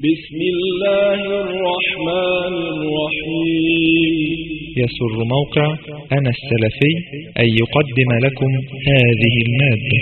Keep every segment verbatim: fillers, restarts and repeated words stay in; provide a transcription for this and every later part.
بسم الله الرحمن الرحيم. يسر موقع أنا السلفي أن يقدم لكم هذه المادة.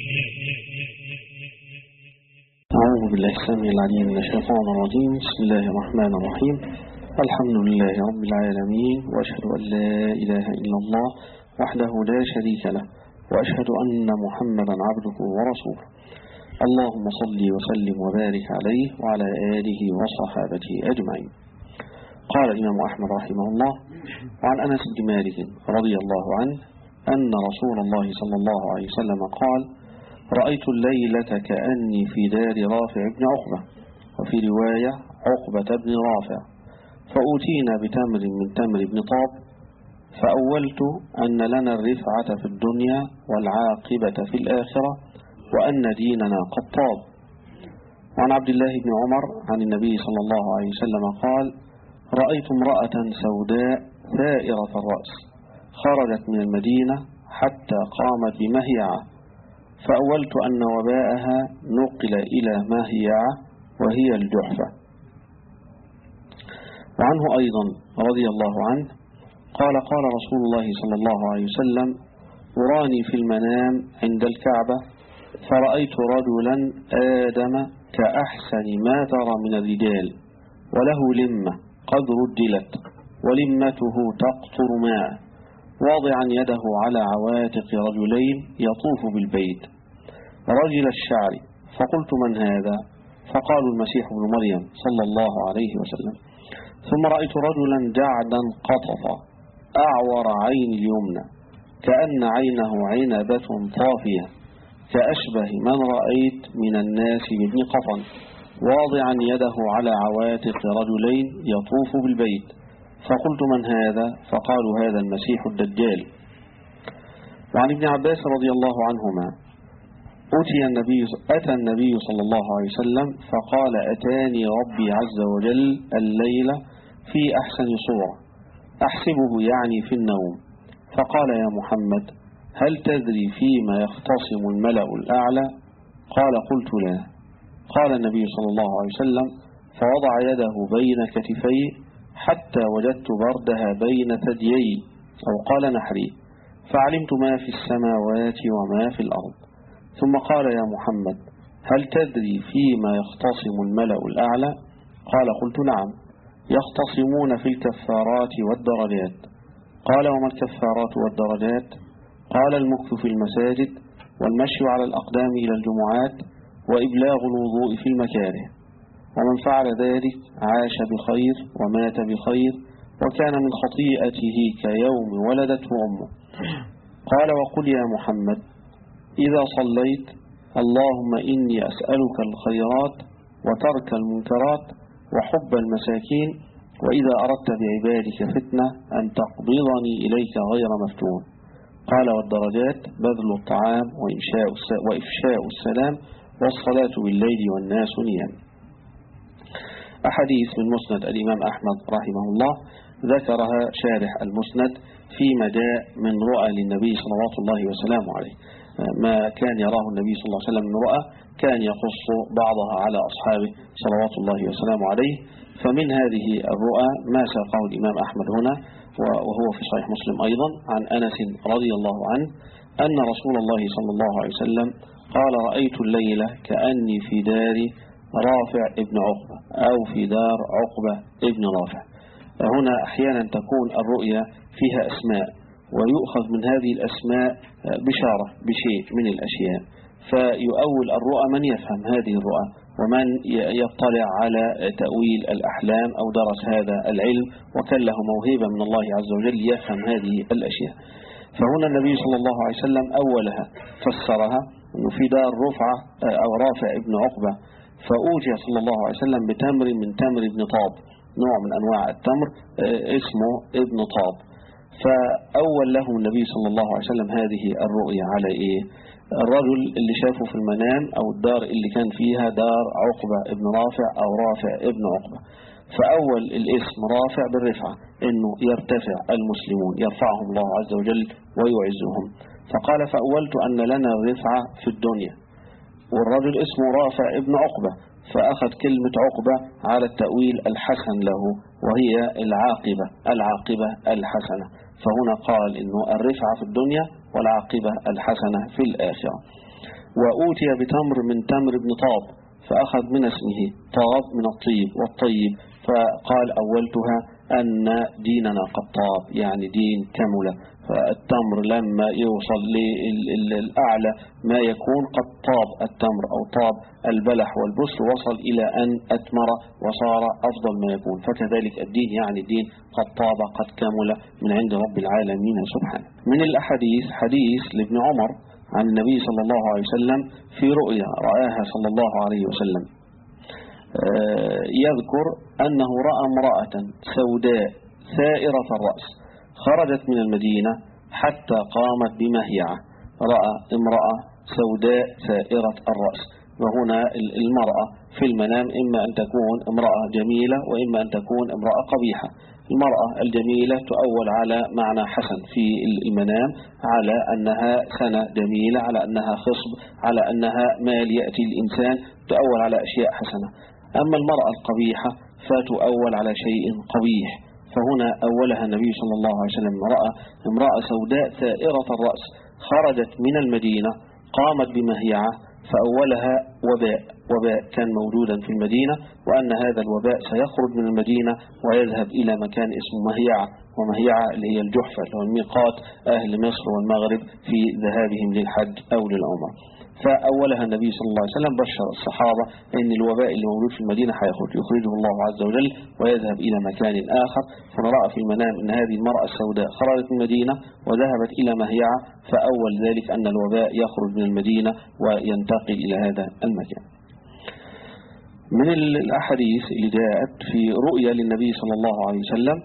أعوذ بالله السميع العليم من الشيطان الرجيم. بسم الله الرحمن الرحيم. الحمد لله رب العالمين، وأشهد أن لا إله إلا الله وحده لا شريك له، وأشهد أن محمدا عبده ورسوله. اللهم صل وسلم وبارك عليه وعلى آله وصحابته أجمعين. قال الإمام أحمد رحمه الله: وعن أنس بن مالك رضي الله عنه أن رسول الله صلى الله عليه وسلم قال: رأيت الليلة كأني في دار رافع بن عقبة، وفي رواية عقبة بن رافع، فأوتينا بتمر من تمر بن طاب، فأولت أن لنا الرفعة في الدنيا والعاقبة في الآخرة، وأن ديننا قد طاب. وعن عبد الله بن عمر عن النبي صلى الله عليه وسلم قال: رأيت امرأة سوداء ثائرة الرأس خرجت من المدينة حتى قامت بمهيعة، فأولت أن وباءها نقل إلى مهيعة وهي الجحفة. وعنه أيضا رضي الله عنه قال: قال رسول الله صلى الله عليه وسلم: أراني في المنام عند الكعبة، فرأيت رجلا آدم كأحسن ما ترى من الرجال، وله لمة قد ردلت، ولمته تقطر ماء، واضعا يده على عواتق رجلين يطوف بالبيت رجل الشعر، فقلت: من هذا؟ فقالوا: المسيح ابن مريم صلى الله عليه وسلم. ثم رأيت رجلا جعدا قطفا أعور عين اليمنى، كأن عينه عنبة طافية، كأشبه من رأيت من الناس بابن قطن، واضعا يده على عواتق رجلين يطوف بالبيت، فقلت: من هذا؟ فقالوا: هذا المسيح الدجال. وعن ابن عباس رضي الله عنهما أتي النبي أتى النبي صلى الله عليه وسلم فقال: أتاني ربي عز وجل الليلة في أحسن صورة، أحسبه يعني في النوم، فقال: يا محمد، هل تدري فيما يختصم الملأ الأعلى؟ قال: قلت: لا. قال النبي صلى الله عليه وسلم: فوضع يده بين كتفي حتى وجدت بردها بين ثديي، أو قال نحري، فعلمت ما في السماوات وما في الأرض. ثم قال: يا محمد، هل تدري فيما يختصم الملأ الأعلى؟ قال: قلت: نعم، يختصمون في الكفارات والدرجات. قال: وما الكفارات والدرجات؟ قال: المكث في المساجد، والمشي على الأقدام إلى الجمعات، وإبلاغ الوضوء في المكاره، ومن فعل ذلك عاش بخير ومات بخير، وكان من خطيئته كيوم ولدته أمه. قال: وقل يا محمد إذا صليت: اللهم إني أسألك الخيرات وترك المنكرات وحب المساكين، وإذا أردت بعبادك فتنة أن تقبضني إليك غير مفتون. قال: والدرجات بذل الطعام وإفشاء السلام والصلاة بالليل والناس نيام. أحاديث من مسند الإمام أحمد رحمه الله ذكرها شارح المسند فيما جاء من رؤى للنبي صلوات الله وسلامه عليه، ما كان يراه النبي صلى الله عليه وسلم من رؤى كان يقص بعضها على أصحابه صلوات الله وسلامه عليه. فمن هذه الرؤى ما ساقه الإمام أحمد هنا، وهو في صحيح مسلم أيضا، عن أنس رضي الله عنه أن رسول الله صلى الله عليه وسلم قال: رأيت الليلة كأني في دار رافع ابن عقبة، أو في دار عقبة ابن رافع. هنا أحيانا تكون الرؤيا فيها أسماء، ويؤخذ من هذه الأسماء بشارة بشيء من الأشياء، فيؤول الرؤى من يفهم هذه الرؤى، ومن يطلع على تأويل الأحلام أو درس هذا العلم وكان له موهبة من الله عز وجل يفهم هذه الأشياء. فهنا النبي صلى الله عليه وسلم أولها فسرها أنه في دار رفعة أو رافع ابن عقبة، فأوتي صلى الله عليه وسلم بتمر من تمر ابن طاب، نوع من أنواع التمر اسمه ابن طاب، فأول له النبي صلى الله عليه وسلم هذه الرؤية على إيه؟ الرجل اللي شافه في المنام، أو الدار اللي كان فيها دار عقبة ابن رافع أو رافع ابن عقبة، فأول الاسم رافع بالرفعة، إنه يرتفع المسلمون، يرفعهم الله عز وجل ويعزهم. فقال: فأولت أن لنا الرفعة في الدنيا، والرجل اسمه رافع ابن عقبة، فأخذ كلمة عقبة على التأويل الحسن له، وهي العاقبة العاقبة الحسنة. فهنا قال إنه الرفعة في الدنيا والعاقبة الحسنة في الآخرة. وأوتي بتمر من تمر بن طاب، فأخذ من اسمه طاب من الطيب والطيب، فقال أولتها أن ديننا قد طاب، يعني دين كمل. فالتمر لما يوصل للأعلى ما يكون قد طاب التمر أو طاب البلح والبسل، وصل إلى أن أتمر وصار أفضل ما يكون. فكذلك الدين يعني الدين قد طاب قد كمل من عند رب العالمين سبحانه. من الأحاديث حديث لابن عمر عن النبي صلى الله عليه وسلم في رؤيا رآها صلى الله عليه وسلم، يذكر أنه رأى امرأة سوداء ثائرة الرأس خرجت من المدينة حتى قامت بمهيعة. رأى امرأة سوداء ثائرة الرأس، وهنا المرأة في المنام إما أن تكون امرأة جميلة وإما أن تكون امرأة قبيحة. المرأة الجميلة تؤول على معنى حسن في المنام، على أنها سنة جميلة، على أنها خصب، على أنها مال يأتي الإنسان، تؤول على أشياء حسنة. أما المرأة القبيحة فتؤول على شيء قبيح. فهنا أولها النبي صلى الله عليه وسلم، رأى امرأة سوداء ثائرة الرأس خرجت من المدينة قامت بمهيعة، فأولها وباء وباء كان موجودا في المدينة، وأن هذا الوباء سيخرج من المدينة ويذهب إلى مكان اسمه مهيعة، ومهيعة اللي هي الجحفة اللي هو الميقات أهل مصر والمغرب في ذهابهم للحج أو للعمرة. فأولها النبي صلى الله عليه وسلم بشر الصحابة أن الوباء اللي موجود في المدينة حيخرج، يخرجه الله عز وجل ويذهب إلى مكان آخر. فرأى في المنام أن هذه المرأة السوداء خرجت من المدينة وذهبت إلى مهيعة، فأول ذلك أن الوباء يخرج من المدينة وينتقل إلى هذا المكان. من الأحاديث اللي جاءت في رؤيا للنبي صلى الله عليه وسلم،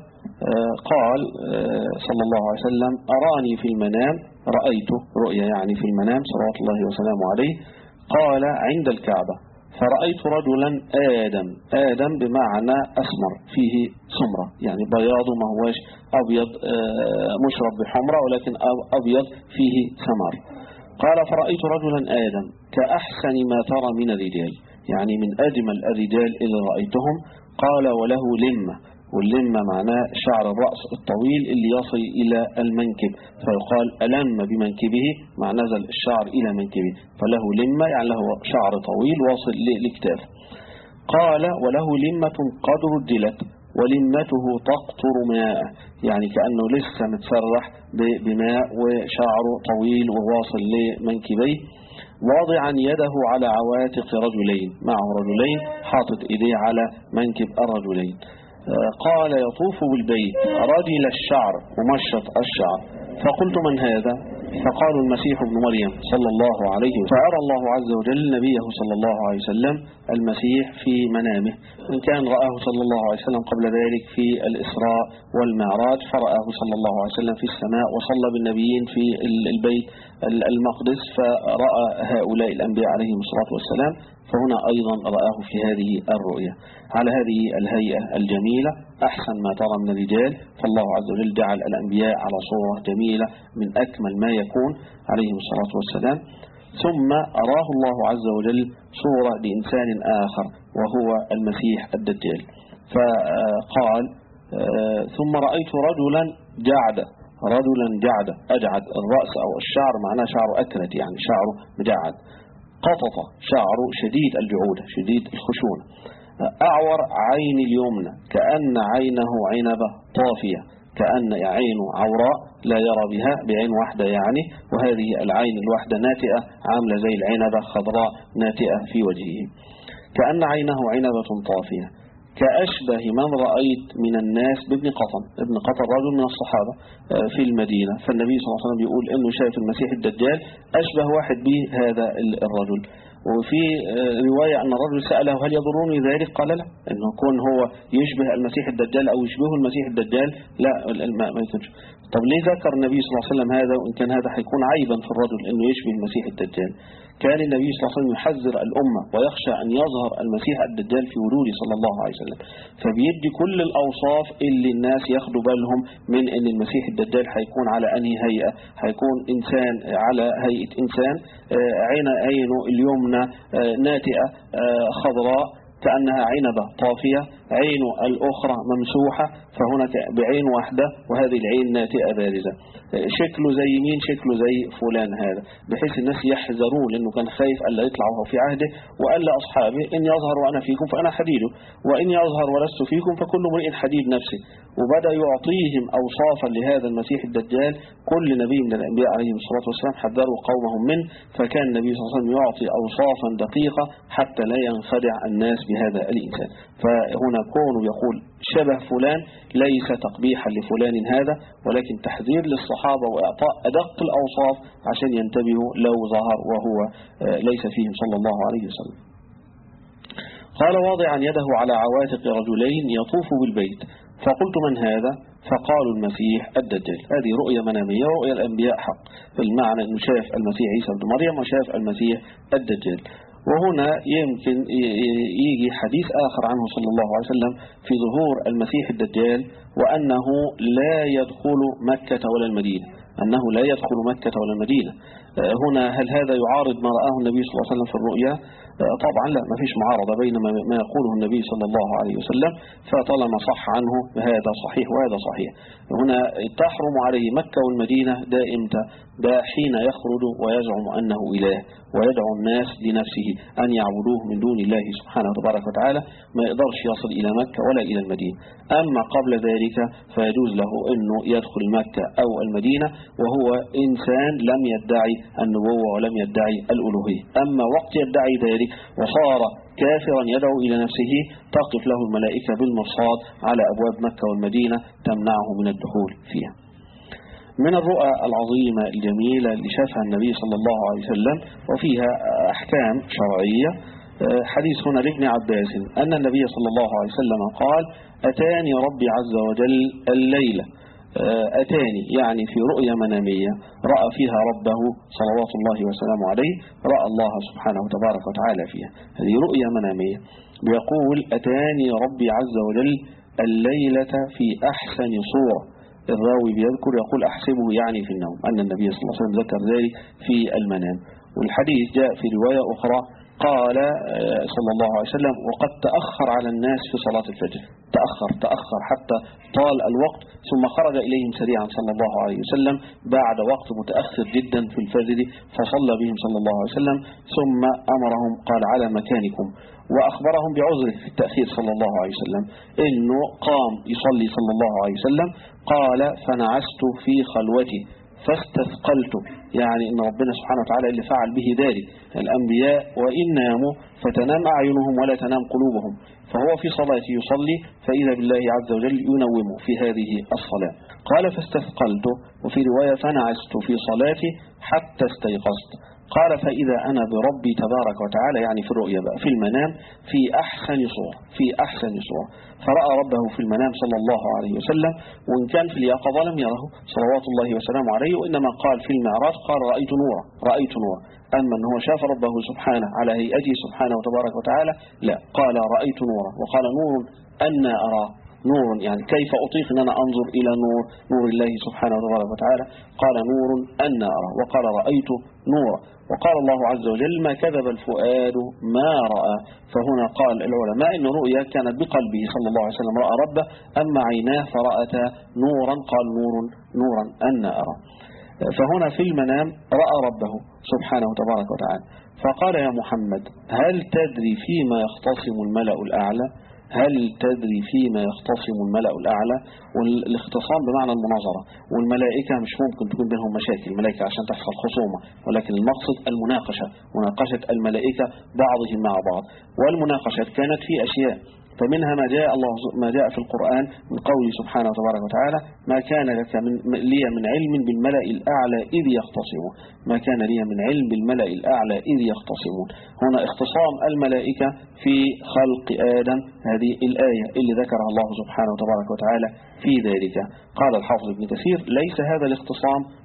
قال صلى الله عليه وسلم أراني في المنام، رأيته رؤيا يعني في المنام صلوات الله وسلامه عليه، قال عند الكعبة فرأيت رجلا آدم آدم بمعنى أسمر فيه سمرة، يعني بياضه ما هوش أبيض مشرب بحمرة ولكن أبيض فيه سمر. قال فرأيت رجلا آدم كأحسن ما ترى من الرجال، يعني من أجمل الرجال اللي رأيتهم. قال وله لمة، واللمة معناه شعر الرأس الطويل اللي يصل إلى المنكب، فيقال ألم بمنكبه مع نزل الشعر إلى منكبه، فله لمة يعني له شعر طويل واصل لكتافه. قال وله لمة قد ردلت ولمته تقطر ماء، يعني كأنه لسه متسرح بماء وشعره طويل وواصل لمنكبيه، واضعا يده على عواتق رجلين، معه رجلين حاطط إيديه على منكب الرجلين. قال يطوف بالبيت رجل الشعر ومشط الشعر. فقلت من هذا؟ فقالوا المسيح ابن مريم صلى الله عليه وسلم. فأرى الله عز وجل نبيه صلى الله عليه وسلم المسيح في منامه، إن كان رآه صلى الله عليه وسلم قبل ذلك في الإسراء والمعراج، فرآه صلى الله عليه وسلم في السماء وصلى بالنبيين في البيت المقدس، فرأى هؤلاء الأنبياء عليهم الصلاة والسلام. فهنا أيضا رآه في هذه الرؤية على هذه الهيئة الجميلة أحسن ما ترى من الرجال. فالله عز وجل جعل الأنبياء على صورة جميلة من أكمل ما يكون عليهم الصلاة والسلام. ثم أراه الله عز وجل صورة لإنسان آخر وهو المسيح الدجال، فقال ثم رأيت رجلا جعد رجلا جعد أجعد الرأس أو الشعر معناه شعره أكرت، يعني شعره مجعد، قطط شعره شديد الجعودة شديد الخشونة، أعور عين اليمنى كأن عينه عنبة طافية، كأن عينه عوراء لا يرى بها بعين واحدة يعني، وهذه العين الواحدة ناتئة عاملة زي العنبة خضراء ناتئة في وجهه، كأن عينه عنبة طافية، كأشبه من رأيت من الناس بابن قطن. ابن قطن رجل من الصحابة في المدينة، فالنبي صلى الله عليه وسلم يقول إنه شايف المسيح الدجال أشبه واحد به هذا الرجل. وفي رواية أن الرجل سأله هل يضرني ذلك؟ قال لا، إنه يكون هو يشبه المسيح الدجال أو يشبهه المسيح الدجال لا ما يكونش. طب ليه ذكر النبي صلى الله عليه وسلم هذا وإن كان هذا حيكون عيبا في الرجل إنه يشبه المسيح الدجال؟ كان النبي صلى الله عليه وسلم يحذر الأمة ويخشى أن يظهر المسيح الدجال في وجوده صلى الله عليه وسلم، فبيدي كل الأوصاف اللي الناس ياخدوا بالهم من أن المسيح الدجال هيكون على أنهي هيئة. هيكون إنسان على هيئة إنسان، عين عينه اليمنى ناتئة خضراء كأنها عنبة طافية، عين الأخرى ممسوحة، فهنا بعين واحدة وهذه العين ناتئة بارزة. شكله زي مين؟ شكله زي فلان هذا، بحيث الناس يحذرون لأنه كان خايف ألا يطلعوا في عهده، وقال لأصحابه إن يظهر وأنا فيكم فأنا حديده، وإن يظهر ولست فيكم فكل امرئ حديد نفسه. وبدأ يعطيهم أوصافا لهذا المسيح الدجال كل نبي من الأنبياء عليه الصلاة والسلام حذروا قومهم منه، فكان النبي صلى الله عليه وسلم يعطي أوصافا دقيقة حتى لا ينخدع الناس بهذا الإنسان. فهنا كونه يقول شبه فلان ليس تقبيحا لفلان هذا، ولكن تحذير للصحابة وإعطاء أدق الأوصاف عشان ينتبهوا لو ظهر وهو ليس فيهم صلى الله عليه وسلم. قال واضعا يده على عواتق رجلين يطوف بالبيت، فقلت من هذا؟ فقالوا المسيح الدجال. هذه رؤية منامية ورؤية الأنبياء حق، بالمعنى أنه شاف المسيح عيسى بن مريم وشاف المسيح الدجال. وهنا يمكن يجي حديث آخر عنه صلى الله عليه وسلم في ظهور المسيح الدجال، وأنه لا يدخل مكة ولا المدينة، أنه لا يدخل مكة ولا المدينة. هنا هل هذا يعارض ما رآه النبي صلى الله عليه وسلم في الرؤيا؟ طبعا لا، ما فيش معارضة بين ما يقوله النبي صلى الله عليه وسلم، فطالما صح عنه هذا صحيح وهذا صحيح. هنا تحرم عليه مكة والمدينة ده إمتى؟ ده حين يخرج ويزعم أنه إله ويدعو الناس لنفسه أن يعبدوه من دون الله سبحانه وتبارك وتعالى، ما يقدرش يصل إلى مكة ولا إلى المدينة. أما قبل ذلك فيجوز له أنه يدخل مكة أو المدينة وهو إنسان لم يدعي النبوة ولم يدعي الألوهية. أما وقت يدعي ذلك وصار كافرا يدعو إلى نفسه تقف له الملائكة بالمرصاد على أبواب مكة والمدينة تمنعه من الدخول فيها. من الرؤى العظيمة الجميلة اللي شافها النبي صلى الله عليه وسلم وفيها أحكام شرعية، حديث هنا لابن عباس أن النبي صلى الله عليه وسلم قال: أتاني ربي عز وجل الليلة. أتاني يعني في رؤيا منامية رأى فيها ربه صلوات الله وسلامه عليه، رأى الله سبحانه وتبارك وتعالى فيها. هذه رؤيا منامية. بيقول: أتاني ربي عز وجل الليلة في أحسن صورة. الراوي بيذكر يقول أحسبه يعني في النوم، أن النبي صلى الله عليه وسلم ذكر ذلك في المنام. والحديث جاء في رواية أخرى قال صلى الله عليه وسلم: وقد تأخر على الناس في صلاة الفجر، تأخر تأخر حتى طال الوقت، ثم خرج إليهم سريعا صلى الله عليه وسلم بعد وقت متأخر جدا في الفجر، فصلى بهم صلى الله عليه وسلم، ثم أمرهم قال: على مكانكم، وأخبرهم بعذره في التأخير صلى الله عليه وسلم، إنه قام يصلي صلى الله عليه وسلم. قال: فنعست في خلوتي فاستثقلت، يعني إن ربنا سبحانه وتعالى اللي فعل به ذلك. الأنبياء وإن ناموا فتنام أعينهم ولا تنام قلوبهم، فهو في صلاته يصلي فإذا بالله عز وجل ينومه في هذه الصلاة. قال: فاستثقلت، وفي رواية فنعست في صلاتي حتى استيقظت. قال: فإذا أنا بربي تبارك وتعالى، يعني في الرؤيا بقى في المنام، في أحسن صورة، في أحسن صورة. فرأى ربه في المنام صلى الله عليه وسلم، وإن كان في اليقظة لم يره صلوات الله وسلامه عليه، وإنما قال في المعراج قال: رأيت نورا، رأيت نورا. أما أنه شاف ربه سبحانه على هيئته سبحانه وتبارك وتعالى لا، قال: رأيت نورا. وقال: نور أن أرى، نور يعني كيف أطيق أن أنا أنظر إلى نور نور الله سبحانه وتبارك وتعالى؟ قال: نور أن أرى. وقال: رأيت نورا. وقال الله عز وجل: ما كذب الفؤاد ما رأى. فهنا قال العلماء إن رؤيا كانت بقلبه صلى الله عليه وسلم، رأى ربه، أما عيناه فرأتا نورا، قال: نور نورا أن أرى. فهنا في المنام رأى ربه سبحانه وتبارك وتعالى، فقال: يا محمد هل تدري فيما يختصم الملأ الأعلى؟ هل تدري فيما يختصم الملأ الأعلى؟ والاختصام بمعنى المناظرة، والملائكة مش ممكن تكون بينهم مشاكل، الملائكة عشان تحصل خصومة، ولكن المقصد المناقشة، مناقشة الملائكة بعضهم مع بعض. والمناقشة كانت في أشياء، فمنها ما جاء الله ما جاء في القرآن من قوله سبحانه وتبارك وتعالى: ما كان لك من لي من علم بالملأ الأعلى إذ يختصمون، ما كان لي من علم بالملأ الأعلى إذ يختصمون. هنا اختصام الملائكة في خلق آدم، هذه الآية اللي ذكرها الله سبحانه وتبارك وتعالى في ذلك. قال الحافظ ابن كثير: ليس هذا الاختصام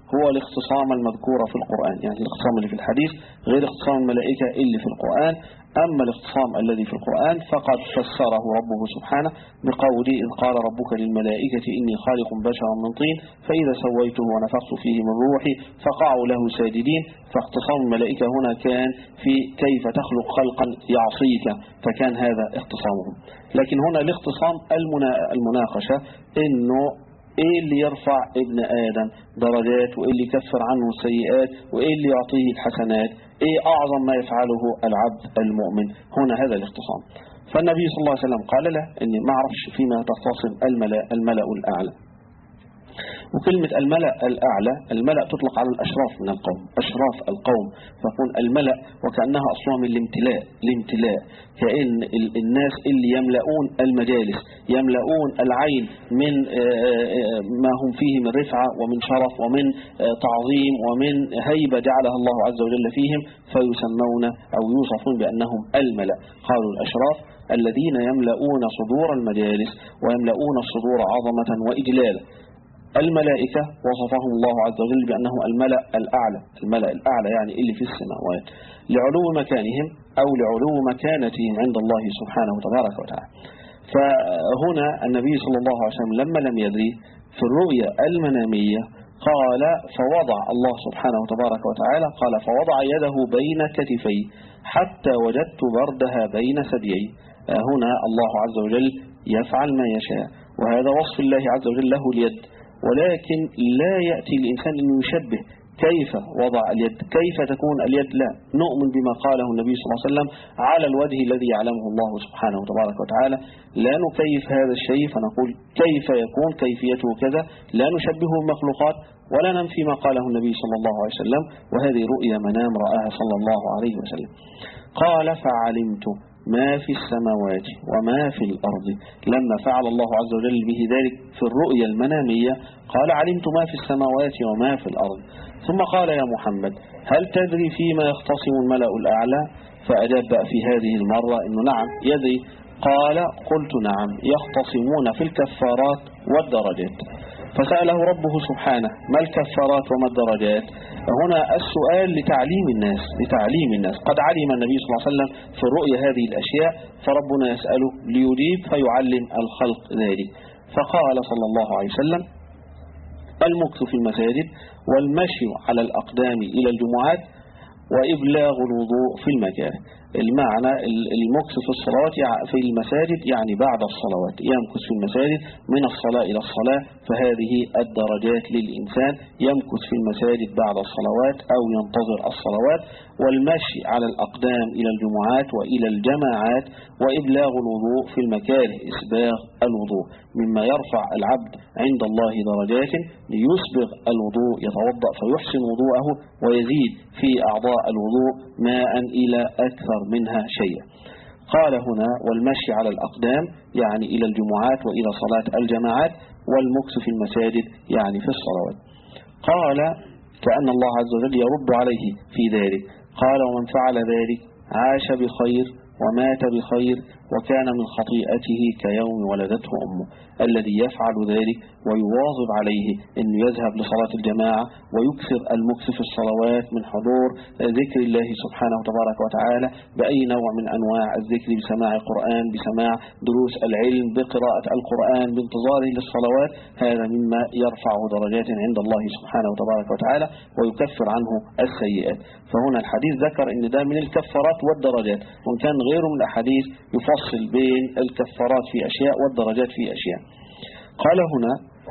هو الاختصام المذكور في القرآن، يعني الاختصام اللي في الحديث غير اختصام الملائكة اللي في القرآن. أما الاختصام الذي في القرآن فقد فسره ربه سبحانه بقوله إذ قال ربك للملائكة إني خالق بشرا من طين فإذا سويته ونفخت فيه من روحي فقعوا له ساجدين. فاختصام الملائكة هنا كان في كيف تخلق خلقا يعصيك، فكان هذا اختصامهم. لكن هنا الاختصام المناقشة إنه ايه اللي يرفع ابن آدم درجات، وايه اللي يكفر عنه السيئات، وايه اللي يعطيه الحسنات، ايه اعظم ما يفعله العبد المؤمن. هنا هذا الاختصام. فالنبي صلى الله عليه وسلم قال له اني ما اعرفش فيما تختصم الملأ, الملأ الاعلى. وكلمة الملأ الأعلى، الملأ تطلق على الأشراف من القوم، أشراف القوم، فيكون الملأ وكأنها أصلها من الامتلاء، الامتلاء كأن الناس اللي يملؤون المجالس، يملؤون العين من ما هم فيه من رفعة ومن شرف ومن تعظيم ومن هيبة جعلها الله عز وجل فيهم، فيسمون أو يوصفون بأنهم الملأ. قالوا الأشراف الذين يملؤون صدور المجالس ويملؤون الصدور عظمة وإجلالا. الملائكة وصفهم الله عز وجل بأنهم الملأ الأعلى، الملأ الأعلى يعني اللي في السماوات، لعلو مكانهم أو لعلو مكانتهم عند الله سبحانه وتبارك وتعالى. فهنا النبي صلى الله عليه وسلم لما لم يدري في الرؤيا المنامية قال فوضع الله سبحانه وتبارك وتعالى قال فوضع يده بين كتفي حتى وجدت بردها بين ثديي. هنا الله عز وجل يفعل ما يشاء، وهذا وصف الله عز وجل له اليد، ولكن لا يأتي الإنسان أن يشبه كيف وضع اليد، كيف تكون اليد، لا نؤمن بما قاله النبي صلى الله عليه وسلم على الوجه الذي يعلمه الله سبحانه وتبارك وتعالى. لا نكيف هذا الشيء فنقول كيف يكون كيفيته كذا، لا نشبهه المخلوقات ولا ننفي ما قاله النبي صلى الله عليه وسلم، وهذه رؤيا منام رآها صلى الله عليه وسلم. قال فعلمت ما في السماوات وما في الأرض. لما فعل الله عز وجل به ذلك في الرؤيا المنامية قال علمت ما في السماوات وما في الأرض. ثم قال يا محمد هل تدري فيما يختصم الملأ الأعلى؟ فأجاب بقى في هذه المرة إنه نعم يدري. قال قلت نعم يختصمون في الكفارات والدرجات. فسأله ربه سبحانه ما الكفارات وما الدرجات؟ هنا السؤال لتعليم الناس، لتعليم الناس. قد علم النبي صلى الله عليه وسلم في الرؤيا هذه الأشياء، فربنا يسأله ليجيب فيعلم الخلق ذلك. فقال صلى الله عليه وسلم المكث في المساجد والمشي على الأقدام إلى الجمعات وإبلاغ الوضوء في المكاره. المعنى المكث في الصلاة في المساجد يعني بعد الصلوات، يمكث في المساجد من الصلاة إلى الصلاة، فهذه الدرجات للإنسان، يمكث في المساجد بعد الصلوات أو ينتظر الصلوات، والمشي على الأقدام إلى الجمعات وإلى الجماعات، وإبلاغ الوضوء في المكاره، إسباغ الوضوء مما يرفع العبد عند الله درجات ليسبغ الوضوء، يتوضأ فيحسن وضوءه ويزيد في أعضاء الوضوء ماء إلى أكثر منها شيئا. قال هنا والمشي على الأقدام يعني إلى الجمعات وإلى صلاة الجماعات، والمكث في المساجد يعني في الصلوات. قال كأن الله عز وجل يرد عليه في ذلك. قال ومن فعل ذلك عاش بخير ومات بخير وكان من خطيئته كيوم ولدته أمه. الذي يفعل ذلك ويواظب عليه أن يذهب لصلاة الجماعة ويكثر المكث في الصلوات من حضور ذكر الله سبحانه وتبارك وتعالى بأي نوع من أنواع الذكر، بسماع القرآن، بسماع دروس العلم، بقراءة القرآن، بانتظاره للصلوات، هذا مما يرفعه درجات عند الله سبحانه وتبارك وتعالى ويكفر عنه السيئات. فهنا الحديث ذكر أن ده من الكفارات والدرجات، وإن كان غيره من الأحاديث يفصل بين الكفارات في أشياء والدرجات في أشياء. قال هنا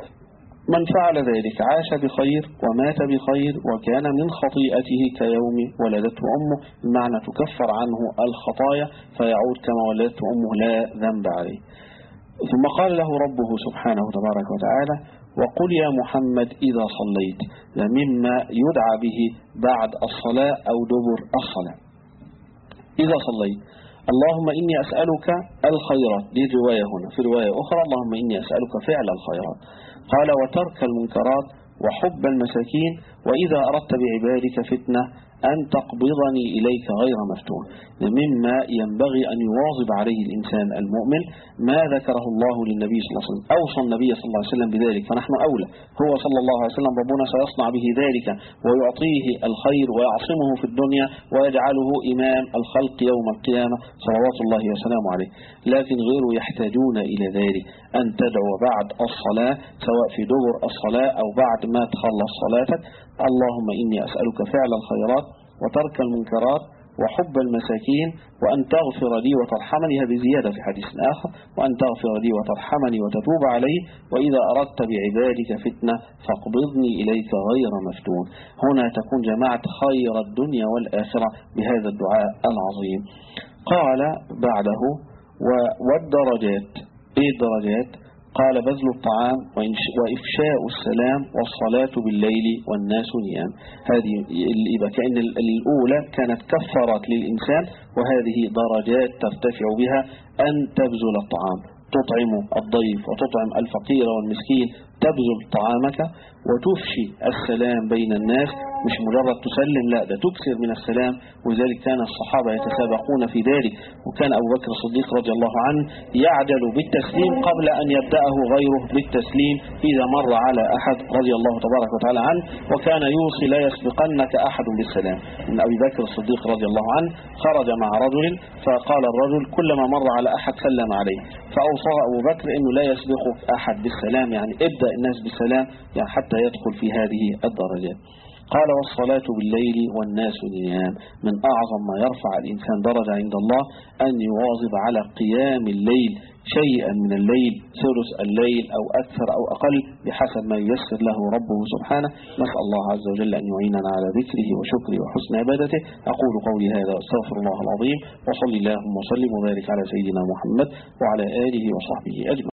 من فعل ذلك عاش بخير ومات بخير وكان من خطيئته كيوم ولدته أمه، المعنى تكفر عنه الخطايا فيعود كما ولدته أمه لا ذنب عليه. ثم قال له ربه سبحانه وتبارك وتعالى وقل يا محمد إذا صليت، مما يدعى به بعد الصلاة أو دبر الصلاة. إذا صليت اللهم إني أسألك الخيرات، دي رواية هنا. في رواية أخرى اللهم إني أسألك فعل الخيرات. قال وترك المنكرات وحب المساكين، وإذا أردت بعبادك فتنة أن تقبضني إليك غير مفتون. مما ينبغي أن يواظب عليه الإنسان المؤمن ما ذكره الله للنبي صلى الله عليه وسلم، أوصى النبي صلى الله عليه وسلم بذلك، فنحن أولى. هو صلى الله عليه وسلم ربنا سيصنع به ذلك ويعطيه الخير ويعصمه في الدنيا ويجعله إمام الخلق يوم القيامة صلوات الله وسلامه عليه. لكن غيره يحتاجون إلى ذلك، أن تدعو بعد الصلاة سواء في دبر الصلاة أو بعد ما تخلص صلاتك: اللهم إني أسألك فعل الخيرات وترك المنكرات وحب المساكين وأن تغفر لي وترحمني، هذه زيادة في حديث آخر: وأن تغفر لي وترحمني وتتوب علي، وإذا أردت بعبادك فتنة فاقبضني إليك غير مفتون. هنا تكون جماعة خير الدنيا والآخرة بهذا الدعاء العظيم. قال بعده: والدرجات. إيه الدرجات؟ قال: بذل الطعام وإفشاء السلام والصلاة بالليل والناس نيام. هذه يبقى كأن الأولى كانت كفرت للإنسان، وهذه درجات ترتفع بها: أن تبذل الطعام، تطعم الضيف وتطعم الفقير والمسكين، تبذل طعامك وتفشي السلام بين الناس، مش مجرد تسلم، لا ده تكثر من السلام. ولذلك كان الصحابة يتسابقون في ذلك، وكان أبو بكر الصديق رضي الله عنه يعجل بالتسليم قبل أن يبدأه غيره بالتسليم إذا مر على أحد رضي الله تبارك وتعالى عنه، وكان يوصي: لا يسبقنك أحد بالسلام. من أبي بكر الصديق رضي الله عنه خرج مع رجل فقال الرجل كلما مر على أحد سلم عليه، فأوصى أبو بكر أنه لا يسبقك أحد بالسلام، يعني ابدأ الناس بالسلام يعني حتى يدخل في هذه الدرجات. قال: والصلاة بالليل والناس نيام. من أعظم ما يرفع الإنسان درجة عند الله أن يواظب على قيام الليل، شيئا من الليل، ثلث الليل أو أكثر أو أقل بحسب ما ييسر له ربه سبحانه. نسأل الله عز وجل أن يعيننا على ذكره وشكره وحسن عبادته. أقول قولي هذا واستغفر الله العظيم، وصلي اللهم وسلم وبارك على سيدنا محمد وعلى آله وصحبه أجمعين.